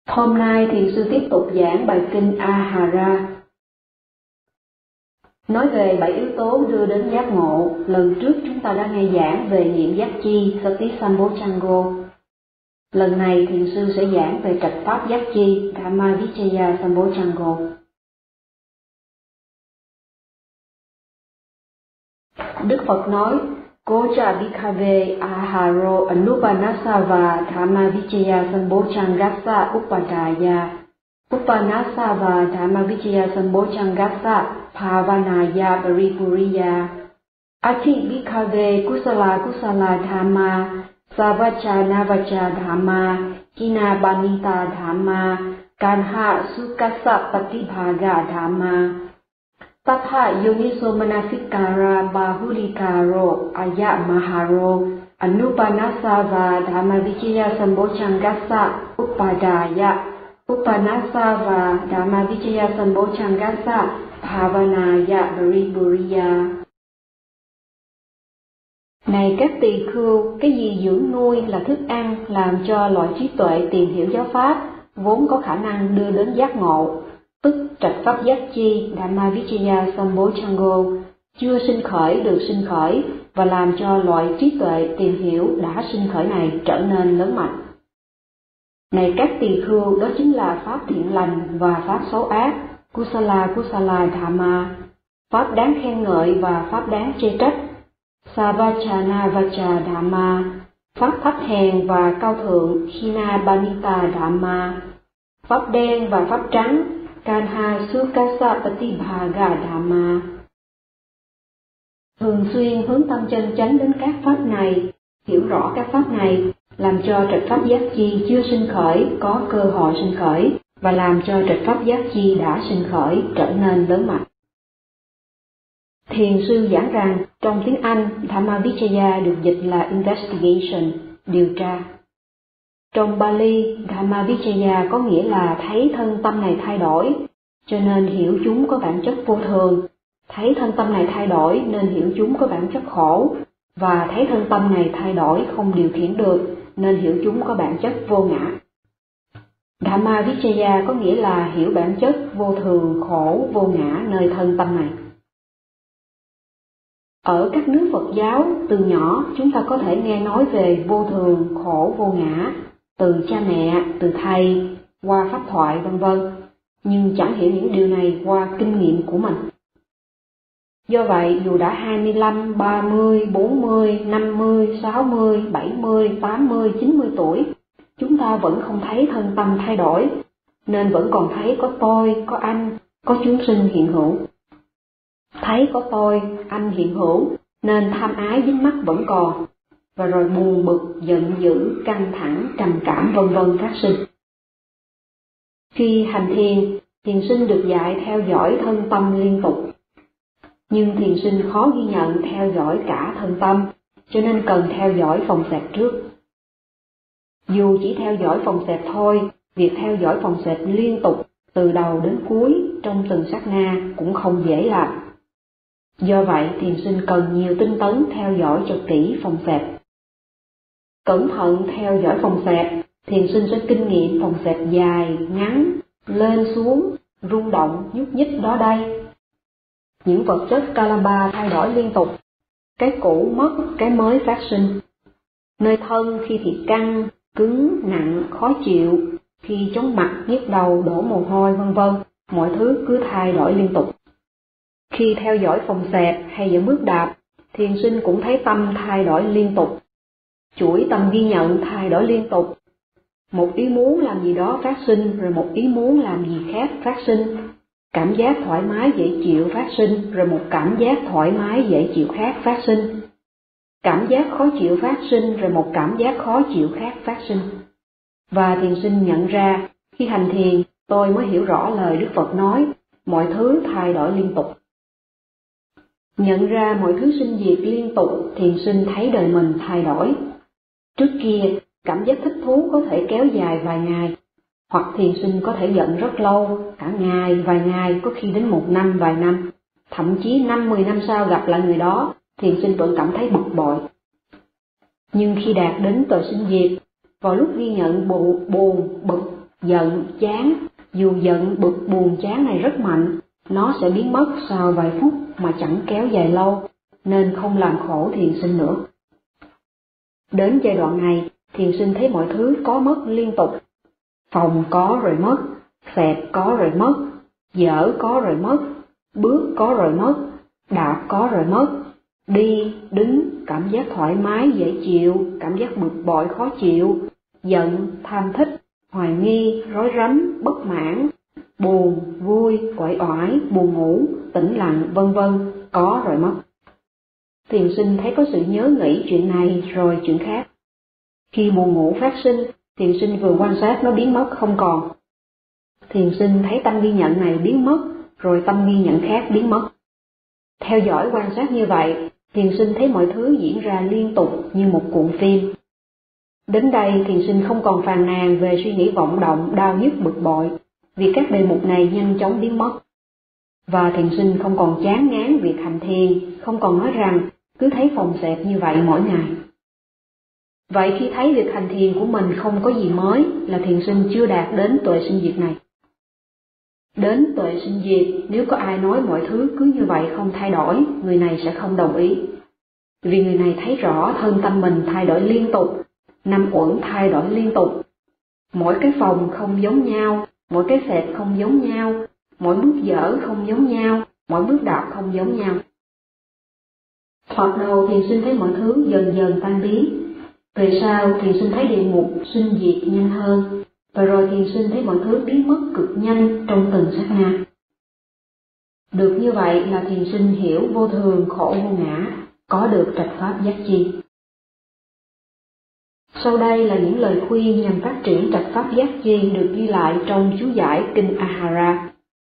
Hôm nay thiền sư tiếp tục giảng bài kinh Ahara. Nói về 7 yếu tố đưa đến giác ngộ, lần trước chúng ta đã nghe giảng về niệm giác chi Satisambhochango. Lần này thiền sư sẽ giảng về trạch pháp giác chi Dhammavichaya Sambhochango. Đức Phật nói, Koja Bhikkave Aharo Anupanasava Dhammavichaya Sambhochangassa Upadaya Upanasava Dhammavichaya Sambhochangassa Bhavanaya Paripuriya Ati Bhikkave Kusala Dhamma Savacha Navacha Dhamma Kinabanita Dhamma Kanha Sukasa Patibhaga Dhamma Tatha Yoniso Manasikara Bahulikaro Aya Maharo Anupanasava Dhammavichaya Sambhochangassa Upadaya Upanasava Dhammavichaya Sambhochangassa Bhavanaya Paripuriya. Này các tỳ khưu, cái gì dưỡng nuôi là thức ăn làm cho loại trí tuệ tìm hiểu giáo pháp vốn có khả năng đưa đến giác ngộ, tức trạch pháp giác chi Dhammavichaya Sambhochango chưa sinh khởi được sinh khởi và làm cho loại trí tuệ tìm hiểu đã sinh khởi này trở nên lớn mạnh. Này các tỳ khưu, đó chính là pháp thiện lành và pháp xấu ác, Kusala Dhamma, pháp đáng khen ngợi và pháp đáng chê trách, Savachana Vacha Dhamma, pháp thấp hèn và cao thượng, Hinabanita Dhamma, pháp đen và pháp trắng, Kanha Sukasa Patibhaga Dhamma. Thường xuyên hướng tâm chân chánh đến các pháp này, hiểu rõ các pháp này, làm cho trạch pháp giác chi chưa sinh khởi có cơ hội sinh khởi, và làm cho trạch pháp giác chi đã sinh khởi trở nên lớn mạnh. Thiền sư giảng rằng trong tiếng Anh, Dhammavichaya được dịch là investigation, điều tra. Trong Pali, Dhammavichaya có nghĩa là thấy thân tâm này thay đổi, cho nên hiểu chúng có bản chất vô thường, thấy thân tâm này thay đổi nên hiểu chúng có bản chất khổ, và thấy thân tâm này thay đổi không điều khiển được nên hiểu chúng có bản chất vô ngã. Dhammavichaya có nghĩa là hiểu bản chất vô thường, khổ, vô ngã nơi thân tâm này. Ở các nước Phật giáo, từ nhỏ chúng ta có thể nghe nói về vô thường, khổ, vô ngã, từ cha mẹ, từ thầy, qua pháp thoại v.v. nhưng chẳng hiểu những điều này qua kinh nghiệm của mình. Do vậy, dù đã 25, 30, 40, 50, 60, 70, 80, 90 tuổi, chúng ta vẫn không thấy thân tâm thay đổi, nên vẫn còn thấy có tôi, có anh, có chúng sinh hiện hữu. Thấy có tôi, anh hiện hữu, nên tham ái dính mắc vẫn còn, và rồi buồn bực, giận dữ, căng thẳng, trầm cảm v.v. phát sinh. Khi hành thiền, thiền sinh được dạy theo dõi thân tâm liên tục. Nhưng thiền sinh khó ghi nhận theo dõi cả thân tâm, cho nên cần theo dõi phòng xẹp trước. Dù chỉ theo dõi phòng xẹp thôi, việc theo dõi phòng xẹp liên tục từ đầu đến cuối trong từng sát na cũng không dễ làm. Do vậy, thiền sinh cần nhiều tinh tấn theo dõi cho kỹ phòng xẹp. Cẩn thận theo dõi phòng xẹp, thiền sinh sẽ kinh nghiệm phòng xẹp dài, ngắn, lên xuống, rung động, nhúc nhích đó đây. Những vật chất Kalaba thay đổi liên tục, cái cũ mất, cái mới phát sinh. Nơi thân khi thì căng, cứng, nặng, khó chịu, khi chóng mặt, nhức đầu, đổ mồ hôi v.v. mọi thứ cứ thay đổi liên tục. Khi theo dõi phòng xẹp hay dẫn bước đạp, thiền sinh cũng thấy tâm thay đổi liên tục. Chuỗi tâm ghi nhận thay đổi liên tục. Một ý muốn làm gì đó phát sinh, rồi một ý muốn làm gì khác phát sinh. Cảm giác thoải mái dễ chịu phát sinh, rồi một cảm giác thoải mái dễ chịu khác phát sinh. Cảm giác khó chịu phát sinh, rồi một cảm giác khó chịu khác phát sinh. Và thiền sinh nhận ra, khi hành thiền, tôi mới hiểu rõ lời Đức Phật nói, mọi thứ thay đổi liên tục. Nhận ra mọi thứ sinh diệt liên tục, thiền sinh thấy đời mình thay đổi. Trước kia, cảm giác thích thú có thể kéo dài vài ngày, hoặc thiền sinh có thể giận rất lâu, cả ngày, vài ngày, có khi đến 1 năm, vài năm, thậm chí 5-10 năm sau gặp lại người đó, thiền sinh vẫn cảm thấy bực bội. Nhưng khi đạt đến tuệ sinh diệt, vào lúc ghi nhận buồn, bực, giận, chán. Dù giận, bực, buồn, chán này rất mạnh, nó sẽ biến mất sau vài phút mà chẳng kéo dài lâu, nên không làm khổ thiền sinh nữa. Đến giai đoạn này, thiền sinh thấy mọi thứ có mất liên tục. Phòng có rồi mất, xẹp có rồi mất, dở có rồi mất, bước có rồi mất, đạp có rồi mất, đi, đứng, cảm giác thoải mái, dễ chịu, cảm giác bực bội, khó chịu, giận, tham thích, hoài nghi, rối rắm, bất mãn, buồn, vui, uể oải, buồn ngủ, tĩnh lặng, vân vân, có rồi mất. Thiền sinh thấy có sự nhớ nghĩ chuyện này rồi chuyện khác. Khi buồn ngủ phát sinh, thiền sinh vừa quan sát nó biến mất không còn. Thiền sinh thấy tâm ghi nhận này biến mất, rồi tâm ghi nhận khác biến mất. Theo dõi quan sát như vậy, thiền sinh thấy mọi thứ diễn ra liên tục như một cuộn phim. Đến đây thiền sinh không còn phàn nàn về suy nghĩ vọng động, đau nhức bực bội, vì các đề mục này nhanh chóng biến mất. Và thiền sinh không còn chán ngán việc hành thiền, không còn nói rằng cứ thấy phòng xẹp như vậy mỗi ngày. Vậy khi thấy việc hành thiền của mình không có gì mới là thiền sinh chưa đạt đến tuệ sinh diệt này. Đến tuệ sinh diệt, nếu có ai nói mọi thứ cứ như vậy không thay đổi, người này sẽ không đồng ý. Vì người này thấy rõ thân tâm mình thay đổi liên tục, năm uẩn thay đổi liên tục. Mỗi cái phòng không giống nhau, mỗi cái xẹp không giống nhau, mỗi bước dở không giống nhau, mỗi bước đạp không giống nhau. Thoạt đầu thiền sinh thấy mọi thứ dần dần tan biến. Về sau thiền sinh thấy địa ngục sinh diệt nhanh hơn, và rồi thiền sinh thấy mọi thứ biến mất cực nhanh trong từng sát na. Được như vậy là thiền sinh hiểu vô thường khổ vô ngã, có được trạch pháp giác chi. Sau đây là những lời khuyên nhằm phát triển trạch pháp giác chi được ghi lại trong chú giải Kinh Ahara.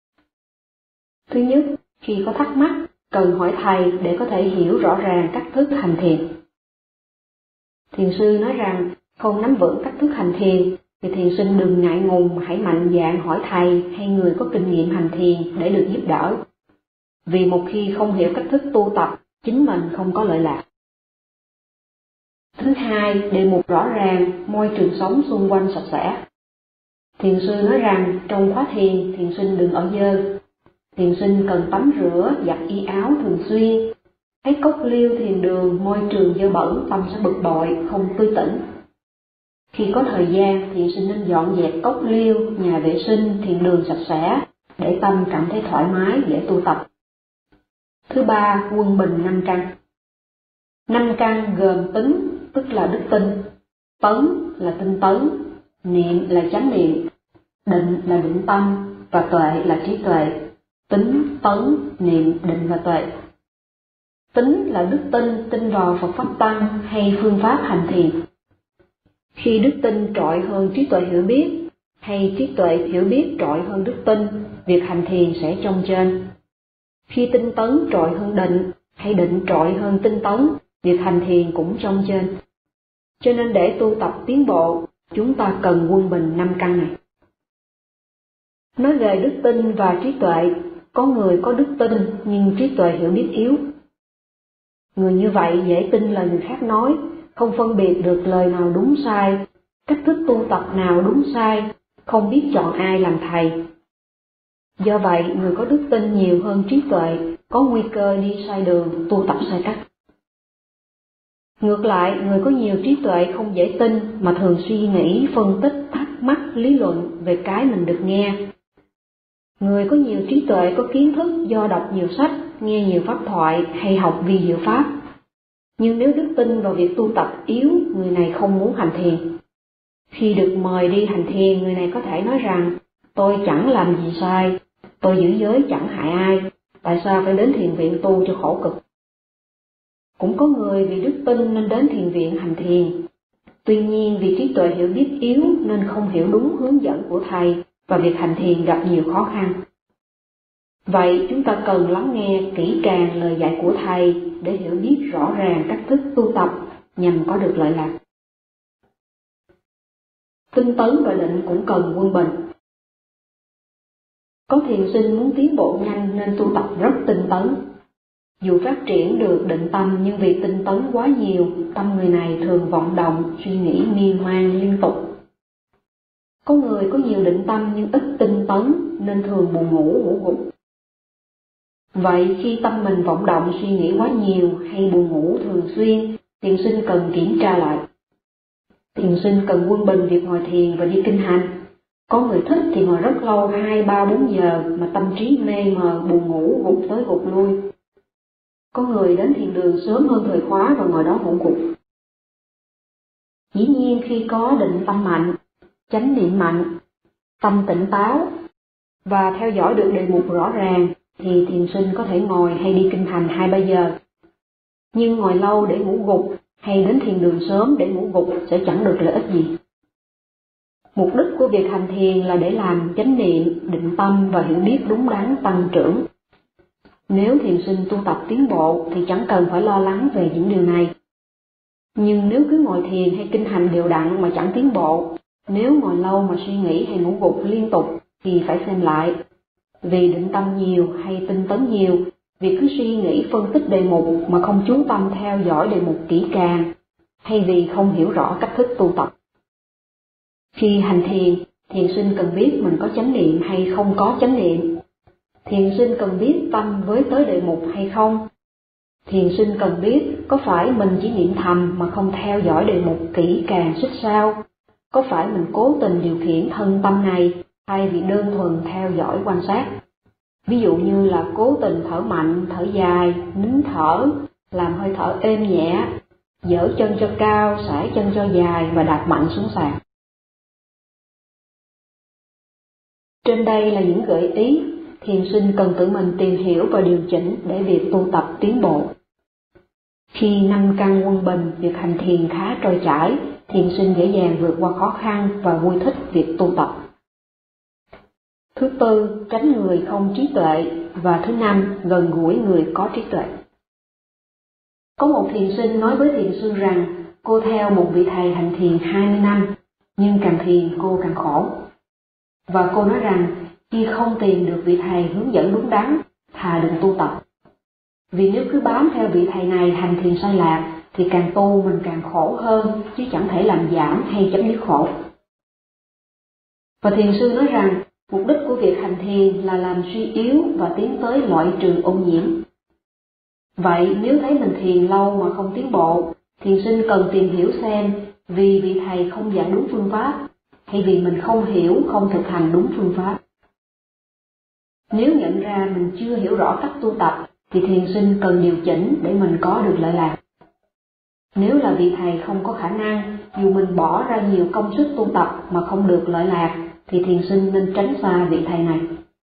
Thứ nhất, khi có thắc mắc, cần hỏi thầy để có thể hiểu rõ ràng cách thức hành thiền. Thiền sư nói rằng không nắm vững cách thức hành thiền thì thiền sinh đừng ngại ngùng mà hãy mạnh dạn hỏi thầy hay người có kinh nghiệm hành thiền để được giúp đỡ. Vì một khi không hiểu cách thức tu tập, chính mình không có lợi lạc. Thứ hai, đề mục rõ ràng, môi trường sống xung quanh sạch sẽ. Thiền sư nói rằng trong khóa thiền, thiền sinh đừng ở dơ. Thiền sinh cần tắm rửa, giặt y áo thường xuyên. Thấy cốc liêu thiền đường, môi trường dơ bẩn, tâm sẽ bực bội, không tươi tỉnh. Khi có thời gian, thiền sinh nên dọn dẹp cốc liêu, nhà vệ sinh, thiền đường sạch sẽ, để tâm cảm thấy thoải mái, dễ tu tập. Thứ ba, quân bình 5 căn. 5 căn gồm tính, tức là đức tin, tấn là tinh tấn, niệm là chánh niệm, định là định tâm, và tuệ là trí tuệ. Tính, tấn, niệm, định và tuệ. Tính là đức tin, tin vào Phật Pháp Tăng hay phương pháp hành thiền. Khi đức tin trội hơn trí tuệ hiểu biết, hay trí tuệ hiểu biết trội hơn đức tin, việc hành thiền sẽ trông trên. Khi tinh tấn trội hơn định, hay định trội hơn tinh tấn, việc hành thiền cũng trông trên. Cho nên để tu tập tiến bộ, chúng ta cần quân bình 5 căn này. Nói về đức tin và trí tuệ, có người có đức tin nhưng trí tuệ hiểu biết yếu. Người như vậy dễ tin lời người khác nói, không phân biệt được lời nào đúng sai, cách thức tu tập nào đúng sai, không biết chọn ai làm thầy. Do vậy, người có đức tin nhiều hơn trí tuệ, có nguy cơ đi sai đường, tu tập sai cách. Ngược lại, người có nhiều trí tuệ không dễ tin mà thường suy nghĩ, phân tích, thắc mắc, lý luận về cái mình được nghe. Người có nhiều trí tuệ có kiến thức do đọc nhiều sách, nghe nhiều pháp thoại hay học vi diệu pháp. Nhưng nếu đức tin vào việc tu tập yếu, người này không muốn hành thiền. Khi được mời đi hành thiền, người này có thể nói rằng, tôi chẳng làm gì sai, tôi giữ giới chẳng hại ai, tại sao phải đến thiền viện tu cho khổ cực. Cũng có người vì đức tin nên đến thiền viện hành thiền. Tuy nhiên vì trí tuệ hiểu biết yếu nên không hiểu đúng hướng dẫn của thầy và việc hành thiền gặp nhiều khó khăn. Vậy chúng ta cần lắng nghe kỹ càng lời dạy của thầy để hiểu biết rõ ràng cách thức tu tập nhằm có được lợi lạc. Tinh tấn và định cũng cần quân bình. Có thiền sinh muốn tiến bộ nhanh nên tu tập rất tinh tấn. Dù phát triển được định tâm nhưng vì tinh tấn quá nhiều, tâm người này thường vọng động, suy nghĩ miên man liên tục. Có người có nhiều định tâm nhưng ít tinh tấn nên thường buồn ngủ, ngủ gục. Vậy khi tâm mình vọng động suy nghĩ quá nhiều hay buồn ngủ thường xuyên, thiền sinh cần kiểm tra lại. Thiền sinh cần quân bình việc ngồi thiền và đi kinh hành. Có người thích thì ngồi rất lâu, 2, 3, 4 giờ mà tâm trí mê mờ, buồn ngủ, gục tới gục lui. Có người đến thiền đường sớm hơn thời khóa và ngồi đó ngủ gục. Dĩ nhiên khi có định tâm mạnh, chánh niệm mạnh, tâm tỉnh táo và theo dõi được đề mục rõ ràng thì thiền sinh có thể ngồi hay đi kinh hành 2-3 giờ. Nhưng ngồi lâu để ngủ gục hay đến thiền đường sớm để ngủ gục sẽ chẳng được lợi ích gì. Mục đích của việc hành thiền là để làm chánh niệm, định tâm và hiểu biết đúng đắn tăng trưởng. Nếu thiền sinh tu tập tiến bộ thì chẳng cần phải lo lắng về những điều này. Nhưng nếu cứ ngồi thiền hay kinh hành đều đặn mà chẳng tiến bộ, nếu ngồi lâu mà suy nghĩ hay ngủ gục liên tục thì phải xem lại. Vì định tâm nhiều hay tinh tấn nhiều, việc cứ suy nghĩ phân tích đề mục mà không chú tâm theo dõi đề mục kỹ càng, hay vì không hiểu rõ cách thức tu tập. Khi hành thiền, thiền sinh cần biết mình có chánh niệm hay không có chánh niệm. Thiền sinh cần biết tâm với tới đề mục hay không. Thiền sinh cần biết có phải mình chỉ niệm thầm mà không theo dõi đề mục kỹ càng xích sao. Có phải mình cố tình điều khiển thân tâm này hay vì đơn thuần theo dõi quan sát. Ví dụ như là cố tình thở mạnh, thở dài, nín thở, làm hơi thở êm nhẹ, dở chân cho cao, sải chân cho dài và đạp mạnh xuống sàn. Trên đây là những gợi ý thiền sinh cần tự mình tìm hiểu và điều chỉnh để việc tu tập tiến bộ. Khi 5 căn quân bình, việc hành thiền khá trôi chảy, thiền sinh dễ dàng vượt qua khó khăn và vui thích việc tu tập. Thứ tư, tránh người không trí tuệ, và thứ năm, gần gũi người có trí tuệ. Có một thiền sinh nói với thiền sư rằng cô theo một vị thầy hành thiền 20 năm, nhưng càng thiền cô càng khổ. Và cô nói rằng khi không tìm được vị thầy hướng dẫn đúng đắn, thà đừng tu tập. Vì nếu cứ bám theo vị thầy này hành thiền sai lạc, thì càng tu mình càng khổ hơn, chứ chẳng thể làm giảm hay chấm dứt khổ. Và thiền sư nói rằng mục đích của việc hành thiền là làm suy yếu và tiến tới loại trừ ô nhiễm. Vậy nếu thấy mình thiền lâu mà không tiến bộ, thiền sinh cần tìm hiểu xem vì vị thầy không giảng đúng phương pháp, hay vì mình không hiểu, không thực hành đúng phương pháp. Nếu nhận ra mình chưa hiểu rõ cách tu tập, thì thiền sinh cần điều chỉnh để mình có được lợi lạc. Nếu là vị thầy không có khả năng, dù mình bỏ ra nhiều công sức tu tập mà không được lợi lạc, thì thiền sinh nên tránh xa vị thầy này.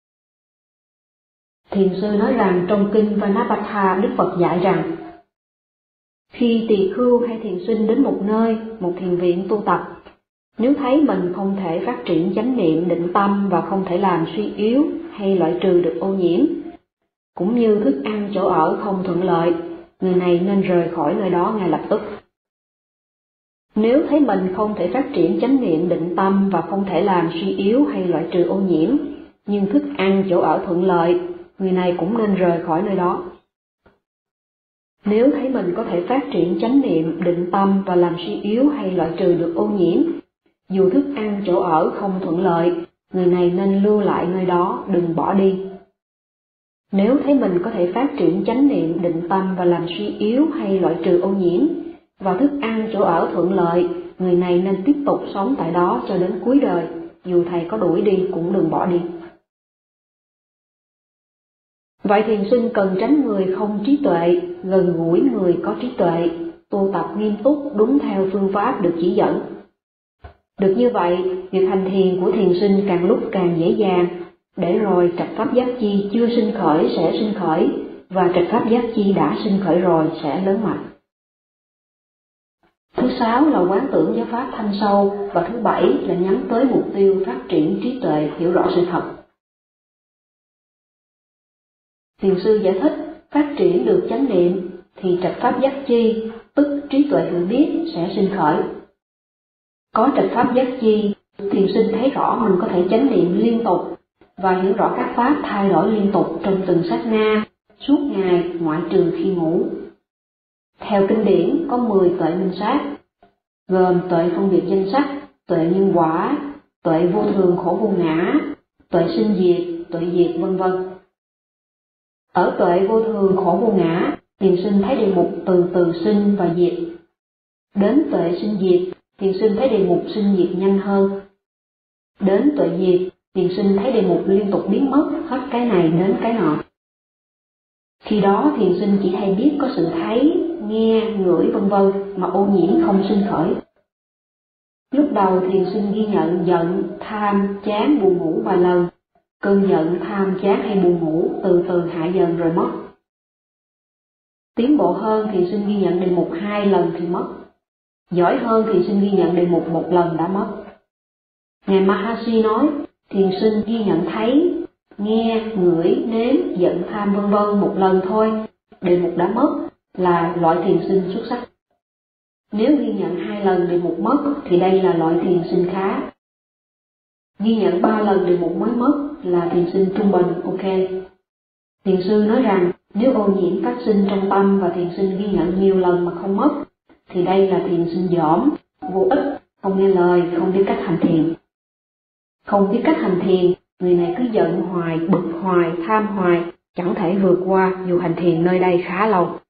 Thiền sư nói rằng trong kinh Vanapattha, Đức Phật dạy rằng khi tỳ khưu hay thiền sinh đến một nơi, một thiền viện tu tập, nếu thấy mình không thể phát triển chánh niệm định tâm và không thể làm suy yếu hay loại trừ được ô nhiễm, cũng như thức ăn chỗ ở không thuận lợi, người này nên rời khỏi nơi đó ngay lập tức. Nếu thấy mình không thể phát triển chánh niệm định tâm và không thể làm suy yếu hay loại trừ ô nhiễm, nhưng thức ăn chỗ ở thuận lợi, người này cũng nên rời khỏi nơi đó. Nếu thấy mình có thể phát triển chánh niệm định tâm và làm suy yếu hay loại trừ được ô nhiễm, dù thức ăn chỗ ở không thuận lợi, người này nên lưu lại nơi đó, đừng bỏ đi. Nếu thấy mình có thể phát triển chánh niệm định tâm và làm suy yếu hay loại trừ ô nhiễm, và thức ăn chỗ ở thuận lợi, người này nên tiếp tục sống tại đó cho đến cuối đời, dù thầy có đuổi đi cũng đừng bỏ đi. Vậy thiền sinh cần tránh người không trí tuệ, gần gũi người có trí tuệ, tu tập nghiêm túc đúng theo phương pháp được chỉ dẫn. Được như vậy, việc hành thiền của thiền sinh càng lúc càng dễ dàng, để rồi trạch pháp giác chi chưa sinh khởi sẽ sinh khởi, và trạch pháp giác chi đã sinh khởi rồi sẽ lớn mạnh. Thứ 6 là quán tưởng giáo pháp thâm sâu, và thứ 7 là nhắm tới mục tiêu phát triển trí tuệ hiểu rõ sự thật. Thiền sư giải thích, phát triển được chánh niệm thì trạch pháp giác chi, tức trí tuệ hiểu biết sẽ sinh khởi. Có trạch pháp giác chi, thiền sinh thấy rõ mình có thể chánh niệm liên tục và hiểu rõ các pháp thay đổi liên tục trong từng sát na, suốt ngày ngoại trừ khi ngủ. Theo kinh điển có 10 tuệ minh sát, gồm tuệ phân biệt danh sắc, tuệ nhân quả, tuệ tuệ vô thường khổ vô ngã, tuệ sinh diệt, tuệ diệt vân vân. Ở tuệ vô thường khổ vô ngã, thiền sinh thấy đề mục từ từ sinh và diệt. Đến tuệ sinh diệt, thiền sinh thấy đề mục sinh diệt nhanh hơn. Đến tuệ diệt, thiền sinh thấy đề mục liên tục biến mất hết cái này đến cái nọ. Khi đó thiền sinh chỉ hay biết có sự thấy, nghe, ngửi vân vân mà ô nhiễm không sinh khởi. Lúc đầu thiền sinh ghi nhận giận, tham, chán, buồn ngủ vài lần. Cơn giận, tham, chán hay buồn ngủ từ từ hạ dần rồi mất. Tiến bộ hơn thiền sinh ghi nhận đề mục 2 lần thì mất. Giỏi hơn thiền sinh ghi nhận đề mục 1 lần đã mất. Ngài Mahasi nói, thiền sinh ghi nhận thấy, nghe, ngửi, nếm, giận, tham vân vân 1 lần thôi, đề mục đã mất, là loại thiền sinh xuất sắc. Nếu ghi nhận 2 lần đề mục mất thì đây là loại thiền sinh khá. Ghi nhận 3 lần đề mục mới mất là thiền sinh trung bình, ok. Thiền sư nói rằng nếu ô nhiễm phát sinh trong tâm và thiền sinh ghi nhận nhiều lần mà không mất, thì đây là thiền sinh dỏm, vô ích, không nghe lời, không biết cách hành thiền. Không biết cách hành thiền, người này cứ giận hoài, bực hoài, tham hoài, chẳng thể vượt qua dù hành thiền nơi đây khá lâu.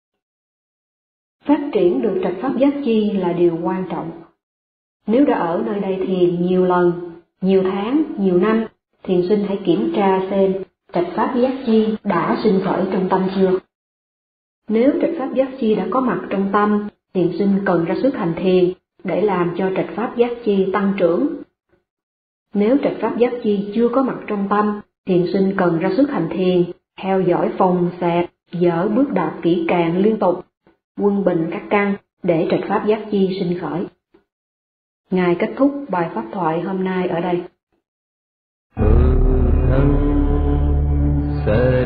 Phát triển được trạch pháp giác chi là điều quan trọng. Nếu đã ở nơi đây thiền nhiều lần, nhiều tháng, nhiều năm, thiền sinh hãy kiểm tra xem trạch pháp giác chi đã sinh khởi trong tâm chưa. Nếu trạch pháp giác chi đã có mặt trong tâm, thiền sinh cần ra sức hành thiền để làm cho trạch pháp giác chi tăng trưởng. Nếu trạch pháp giác chi chưa có mặt trong tâm, thiền sinh cần ra sức hành thiền, theo dõi phòng xẹp, dở bước đạp kỹ càng liên tục, quân bình các căn để trạch pháp giác chi sinh khởi. Ngài kết thúc bài pháp thoại hôm nay ở đây.